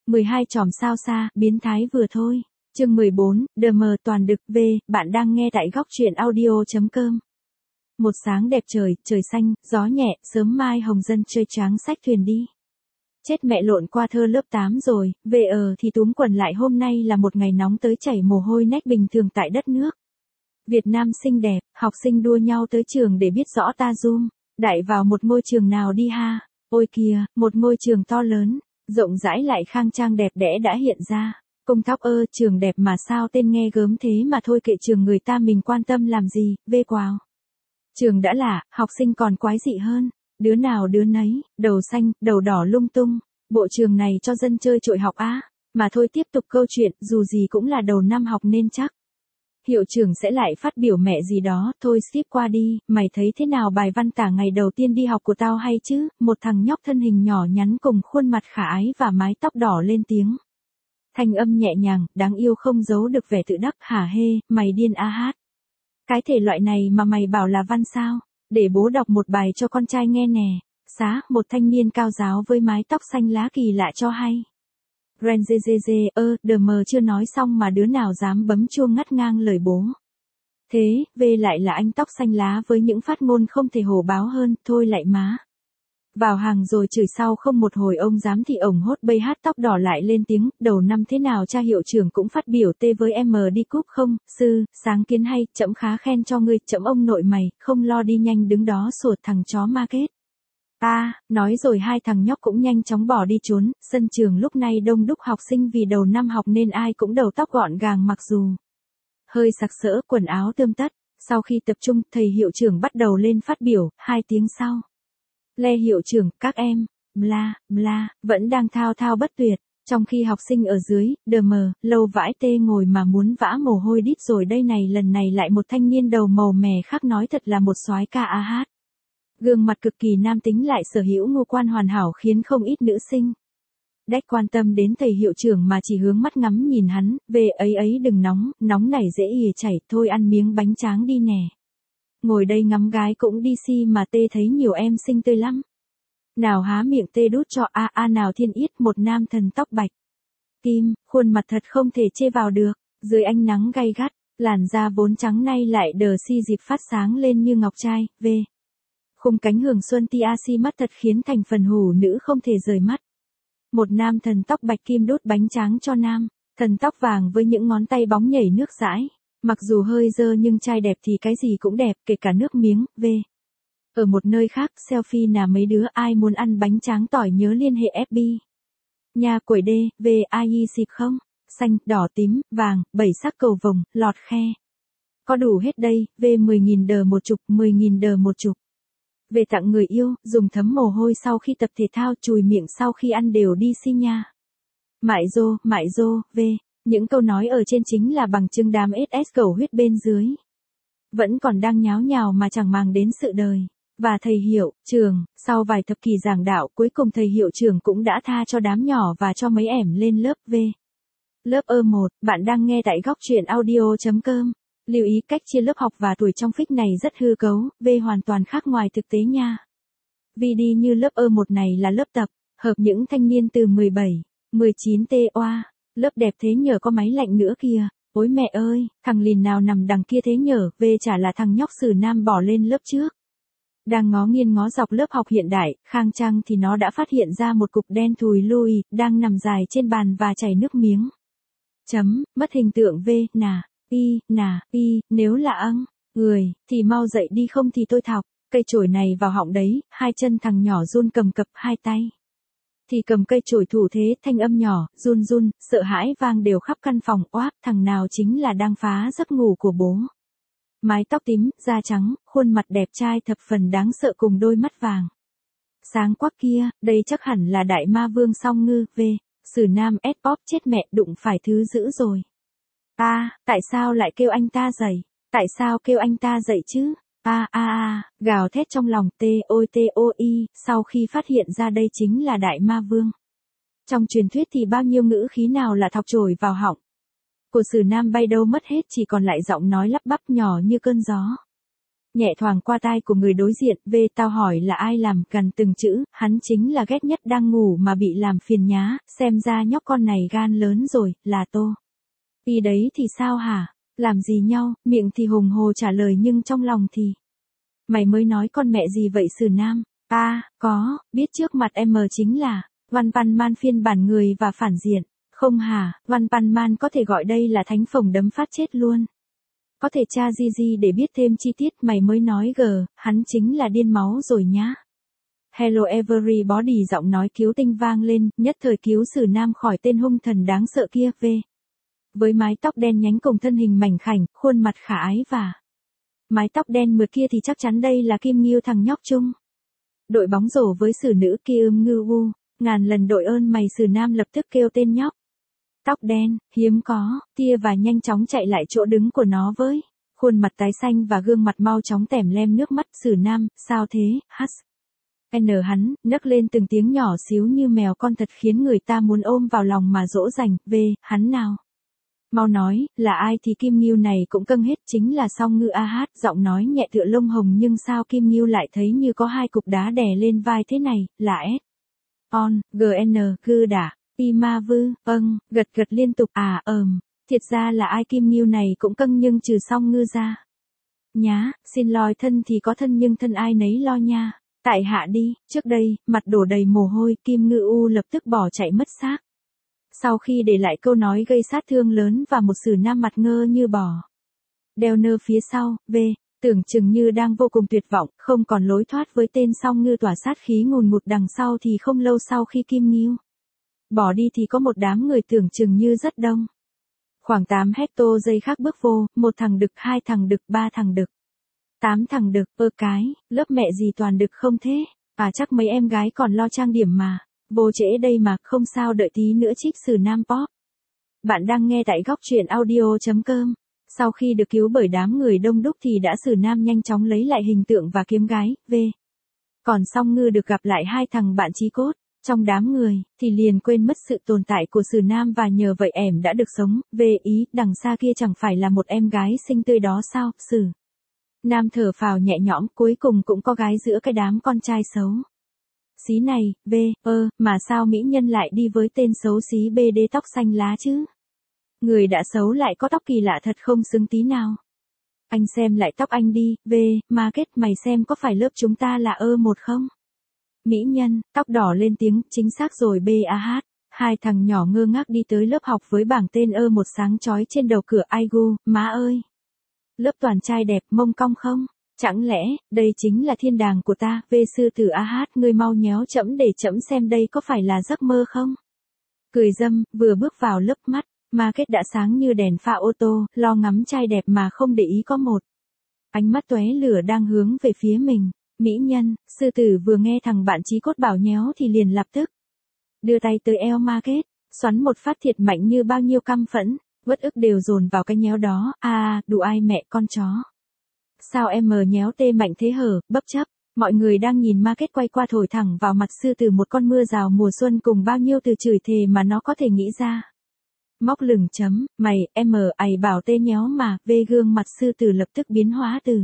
12 chòm sao xa, biến thái vừa thôi. Chương 14, DM toàn đực V, bạn đang nghe tại góc truyện audio.com. Một sáng đẹp trời, trời xanh, gió nhẹ, sớm mai hồng dân chơi tráng xách thuyền đi. Chết mẹ lộn qua thơ lớp 8 rồi, về thì túm quần lại hôm nay là một ngày nóng tới chảy mồ hôi nách bình thường tại đất nước. Việt Nam xinh đẹp, học sinh đua nhau tới trường để biết rõ ta zoom, đại vào một ngôi trường nào đi ha, ôi kìa, một ngôi trường to lớn, rộng rãi lại khang trang đẹp đẽ đã hiện ra. Công thóc trường đẹp mà sao tên nghe gớm thế mà thôi kệ trường người ta mình quan tâm làm gì, vê quào. Trường đã lạ, học sinh còn quái dị hơn, đứa nào đứa nấy, đầu xanh, đầu đỏ lung tung, bộ trường này cho dân chơi trội học á, mà thôi tiếp tục câu chuyện, dù gì cũng là đầu năm học nên chắc. Hiệu trưởng sẽ lại phát biểu mẹ gì đó, thôi skip qua đi, mày thấy thế nào bài văn tả ngày đầu tiên đi học của tao hay chứ, một thằng nhóc thân hình nhỏ nhắn cùng khuôn mặt khả ái và mái tóc đỏ lên tiếng. Thanh âm nhẹ nhàng, đáng yêu không giấu được vẻ tự đắc, hả hê, mày điên a hát. Cái thể loại này mà mày bảo là văn sao, để bố đọc một bài cho con trai nghe nè, xá, một thanh niên cao giáo với mái tóc xanh lá kỳ lạ cho hay. Ren DM chưa nói xong mà đứa nào dám bấm chuông ngắt ngang lời bố. Thế, về lại là anh tóc xanh lá với những phát ngôn không thể hổ báo hơn, thôi lại má. Vào hàng rồi chửi sau không một hồi ông dám thì ổng hốt bây hát tóc đỏ lại lên tiếng, đầu năm thế nào cha hiệu trưởng cũng phát biểu tê với em đi cúp không, sư, sáng kiến hay, chậm khá khen cho ngươi, chậm ông nội mày, không lo đi nhanh đứng đó sột thằng chó ma kết. Nói rồi hai thằng nhóc cũng nhanh chóng bỏ đi trốn, sân trường lúc này đông đúc học sinh vì đầu năm học nên ai cũng đầu tóc gọn gàng mặc dù hơi sặc sỡ, quần áo tươm tất. Sau khi tập trung, thầy hiệu trưởng bắt đầu lên phát biểu, 2 tiếng sau. Lê hiệu trưởng, các em, bla, vẫn đang thao thao bất tuyệt, trong khi học sinh ở dưới, DM, lâu vãi tê ngồi mà muốn vã mồ hôi đít rồi đây này lần này lại một thanh niên đầu màu mè khác nói thật là một soái ca a hát. Gương mặt cực kỳ nam tính lại sở hữu ngũ quan hoàn hảo khiến không ít nữ sinh đách quan tâm đến thầy hiệu trưởng mà chỉ hướng mắt ngắm nhìn hắn, về ấy đừng nóng này dễ ỉa chảy, thôi ăn miếng bánh tráng đi nè. Ngồi đây ngắm gái cũng đi si mà tê thấy nhiều em xinh tươi lắm. Nào há miệng tê đút cho nào thiên yết một nam thần tóc bạch. Kim, khuôn mặt thật không thể chê vào được, dưới ánh nắng gay gắt, làn da vốn trắng nay lại đờ si dịp phát sáng lên như ngọc trai, về. Khung cánh hưởng xuân tia mắt thật khiến thành phần hủ nữ không thể rời mắt. Một nam thần tóc bạch kim đút bánh tráng cho nam, thần tóc vàng với những ngón tay bóng nhảy nước dãi. Mặc dù hơi dơ nhưng trai đẹp thì cái gì cũng đẹp, kể cả nước miếng, về. Ở một nơi khác, selfie là mấy đứa ai muốn ăn bánh tráng tỏi nhớ liên hệ FB. Nhà quẩy đê, về ai xịp không? Xanh, đỏ tím, vàng, 7 sắc cầu vồng, lọt khe. Có đủ hết đây, về 10.000 đờ một chục, 10.000 đờ một chục. Về tặng người yêu, dùng thấm mồ hôi sau khi tập thể thao, chùi miệng sau khi ăn đều đi si nha. Mại dô, về. Những câu nói ở trên chính là bằng chứng đám SS cầu huyết bên dưới. Vẫn còn đang nháo nhào mà chẳng màng đến sự đời. Và thầy hiệu trưởng, sau vài thập kỷ giảng đạo cuối cùng thầy hiệu trưởng cũng đã tha cho đám nhỏ và cho mấy ẻm lên lớp V. Lớp E1, bạn đang nghe tại góc truyện audio.com. Lưu ý cách chia lớp học và tuổi trong fic này rất hư cấu, V hoàn toàn khác ngoài thực tế nha. Vì đi như lớp E1 này là lớp tập, hợp những thanh niên từ 17, 19 TOA. Lớp đẹp thế nhờ có máy lạnh nữa kìa, ôi mẹ ơi, thằng lìn nào nằm đằng kia thế nhờ, về chả là thằng nhóc Sử Nam bỏ lên lớp trước. Đang ngó nghiêng ngó dọc lớp học hiện đại, khang trang thì nó đã phát hiện ra một cục đen thùi lùi, đang nằm dài trên bàn và chảy nước miếng. Mất hình tượng V, nếu là người, thì mau dậy đi không thì tôi thọc, cây chổi này vào họng đấy, hai chân thằng nhỏ run cầm cập hai tay. Thì cầm cây chổi thủ thế, thanh âm nhỏ, run, sợ hãi vang đều khắp căn phòng, oáp, thằng nào chính là đang phá giấc ngủ của bố. Mái tóc tím, da trắng, khuôn mặt đẹp trai thập phần đáng sợ cùng đôi mắt vàng. Sáng quắc kia, đây chắc hẳn là đại ma vương Song Ngư, về, Sử Nam S-pop chết mẹ đụng phải thứ dữ rồi. Tại sao lại kêu anh ta dậy? Tại sao kêu anh ta dậy chứ? Gào thét trong lòng TOI, sau khi phát hiện ra đây chính là đại ma vương. Trong truyền thuyết thì bao nhiêu ngữ khí nào là thọc chổi vào họng. Của Sử Nam bay đâu mất hết chỉ còn lại giọng nói lắp bắp nhỏ như cơn gió. nhẹ thoảng qua tai của người đối diện, về tao hỏi là ai làm, gần từng chữ, hắn chính là ghét nhất đang ngủ mà bị làm phiền nhá, xem ra nhóc con này gan lớn rồi, là Tô. Y đấy thì sao hả, làm gì nhau, miệng thì hùng hồ trả lời nhưng trong lòng thì. Mày mới nói con mẹ gì vậy Sử Nam, có, biết trước mặt em chính là, One Punch Man phiên bản người và phản diện, không hả, One Punch Man có thể gọi đây là thánh phồng đấm phát chết luôn. Có thể tra Gigi để biết thêm chi tiết, mày mới nói hắn chính là điên máu rồi nhá. Hello everybody, giọng nói cứu tinh vang lên, nhất thời cứu Sử Nam khỏi tên hung thần đáng sợ kia, với mái tóc đen nhánh cùng thân hình mảnh khảnh, khuôn mặt khả ái và mái tóc đen mượt kia thì chắc chắn đây là Kim Ngưu thằng nhóc chung đội bóng rổ với Sử nữ kia Ngưu. Ngàn lần đội ơn mày, Sử Nam lập tức kêu tên nhóc. Tóc đen, hiếm có, tia và nhanh chóng chạy lại chỗ đứng của nó với khuôn mặt tái xanh và gương mặt mau chóng tẻm lem nước mắt. Sử Nam, sao thế, hắn, nấc lên từng tiếng nhỏ xíu như mèo con thật khiến người ta muốn ôm vào lòng mà dỗ dành, hắn nào. Mau nói, là ai thì Kim Ngưu này cũng câng hết, chính là Song Ngư giọng nói nhẹ tựa lông hồng nhưng sao Kim Ngưu lại thấy như có hai cục đá đè lên vai thế này, là gư đả, ma vư, gật liên tục, thiệt ra là ai Kim Ngưu này cũng câng nhưng trừ Song Ngư ra. Nhá, xin lòi thân thì có thân nhưng thân ai nấy lo nha, tại hạ đi, trước đây, mặt đổ đầy mồ hôi, Kim Ngưu lập tức bỏ chạy mất xác. Sau khi để lại câu nói gây sát thương lớn và một Sử Nam mặt ngơ như bò đeo nơ phía sau, tưởng chừng như đang vô cùng tuyệt vọng, không còn lối thoát với tên Song Ngư tỏa sát khí ngùn ngụt đằng sau thì không lâu sau khi Kim Ngưu bỏ đi thì có một đám người tưởng chừng như rất đông. Khoảng 8 hecto-giây khác bước vô, 1 thằng đực, 2 thằng đực, 3 thằng đực, 8 thằng đực, lớp mẹ gì toàn đực không thế, chắc mấy em gái còn lo trang điểm mà. Vô trễ đây mà, không sao đợi tí nữa trích Sử Nam pop. Bạn đang nghe tại góc truyện audio.com. Sau khi được cứu bởi đám người đông đúc thì đã Sử Nam nhanh chóng lấy lại hình tượng và kiếm gái, Còn Song Ngư được gặp lại hai thằng bạn chí cốt. Trong đám người, thì liền quên mất sự tồn tại của Sử Nam và nhờ vậy ẻm đã được sống, ý, đằng xa kia chẳng phải là một em gái xinh tươi đó sao, Sử Nam thở phào nhẹ nhõm, cuối cùng cũng có gái giữa cái đám con trai xấu xí này, mà sao mỹ nhân lại đi với tên xấu xí BD tóc xanh lá chứ? Người đã xấu lại có tóc kỳ lạ thật không xứng tí nào. Anh xem lại tóc anh đi, Market mày xem có phải lớp chúng ta là một không? Mỹ nhân, tóc đỏ lên tiếng, chính xác rồi hai thằng nhỏ ngơ ngác đi tới lớp học với bảng tên một sáng chói trên đầu cửa. Aigu, má ơi! Lớp toàn trai đẹp, mông cong không? Chẳng lẽ, đây chính là thiên đàng của ta, sư tử ngươi mau nhéo chẫm để chẫm xem đây có phải là giấc mơ không? Cười dâm, vừa bước vào lớp mắt, Market đã sáng như đèn pha ô tô, lo ngắm trai đẹp mà không để ý có một ánh mắt tóe lửa đang hướng về phía mình. Mỹ nhân, sư tử vừa nghe thằng bạn chí cốt bảo nhéo thì liền lập tức đưa tay tới eo Market, xoắn một phát thiệt mạnh như bao nhiêu căm phẫn, uất ức đều dồn vào cái nhéo đó. Đủ ai mẹ con chó. Sao em nhéo tê mạnh thế hở, bấp chấp. Mọi người đang nhìn Market quay qua thổi thẳng vào mặt sư tử một con mưa rào mùa xuân cùng bao nhiêu từ chửi thề mà nó có thể nghĩ ra. Móc lửng chấm, mày, ai bảo tê nhéo mà, gương mặt sư tử lập tức biến hóa từ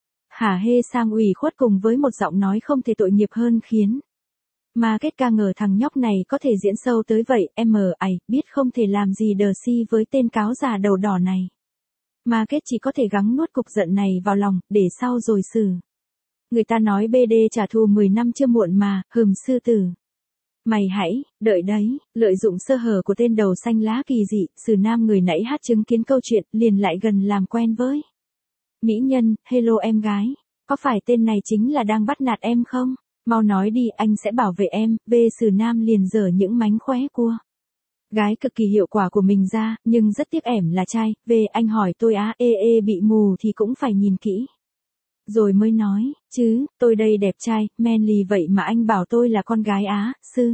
hả hê sang ủy khuất cùng với một giọng nói không thể tội nghiệp hơn khiến Market ca ngờ thằng nhóc này có thể diễn sâu tới vậy. Ai biết không thể làm gì đờ si với tên cáo già đầu đỏ này. Market chỉ có thể gắng nuốt cục giận này vào lòng, để sau rồi xử. Người ta nói BD trả thù 10 năm chưa muộn mà, sư tử. Mày hãy, đợi đấy, lợi dụng sơ hở của tên đầu xanh lá kỳ dị, Sử Nam người nãy chứng kiến câu chuyện, liền lại gần làm quen với mỹ nhân. Hello em gái, có phải tên này chính là đang bắt nạt em không? Mau nói đi, anh sẽ bảo vệ em. Sử Nam liền giở những mánh khóe cua gái cực kỳ hiệu quả của mình ra, nhưng rất tiếc ẻm là trai. Anh hỏi tôi bị mù thì cũng phải nhìn kỹ rồi mới nói, chứ, tôi đây đẹp trai, manly vậy mà anh bảo tôi là con gái sư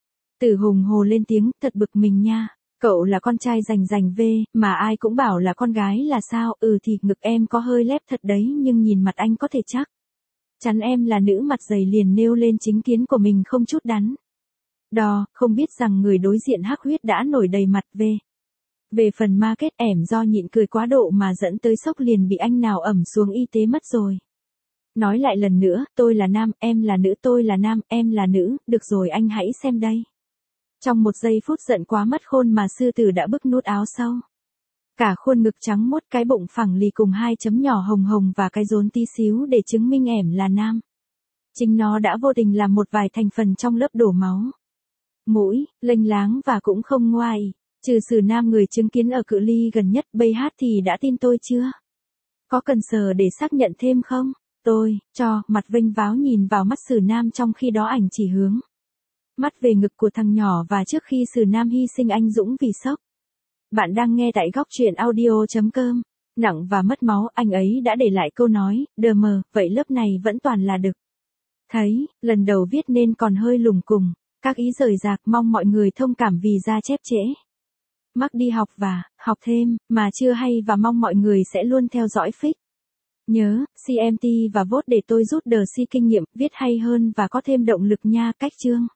tử hùng hồ lên tiếng, thật bực mình nha. Cậu là con trai rành mà ai cũng bảo là con gái là sao? Thì ngực em có hơi lép thật đấy, nhưng nhìn mặt anh có thể chắc chắn em là nữ mặt dày, liền nêu lên chính kiến của mình không chút đắn đo, không biết rằng người đối diện hắc huyết đã nổi đầy mặt. Về phần Market ẻm do nhịn cười quá độ mà dẫn tới sốc liền bị anh nào ẩm xuống y tế mất rồi. Nói lại lần nữa, tôi là nam, em là nữ, tôi là nam, em là nữ, được rồi anh hãy xem đây. Trong một giây phút giận quá mất khôn mà sư tử đã bứt nút áo sau. Cả khuôn ngực trắng muốt, cái bụng phẳng lì cùng 2 chấm nhỏ hồng hồng và cái rốn tí xíu để chứng minh ẻm là nam. Chính nó đã vô tình làm một vài thành phần trong lớp đổ máu. Mũi, lênh láng và cũng không ngoai. Trừ sử nam người chứng kiến ở cự ly gần nhất, bây hát thì đã tin tôi chưa? Có cần sờ để xác nhận thêm không? Tôi, mặt vênh váo nhìn vào mắt sử nam trong khi đó ảnh chỉ hướng. Mắt về ngực của thằng nhỏ và trước khi sử nam hy sinh anh dũng vì sốc. Bạn đang nghe tại góc truyện audio.com. Nặng và mất máu, anh ấy đã để lại câu nói, vậy lớp này vẫn toàn là đực. Thấy, lần đầu viết nên còn hơi lùng cùng, các ý rời rạc, mong mọi người thông cảm vì ra chép trễ. Mắc đi học và học thêm, mà chưa hay và mong mọi người sẽ luôn theo dõi fix. Nhớ, CMT và vote để tôi rút đờ si kinh nghiệm, viết hay hơn và có thêm động lực nha, cách chương.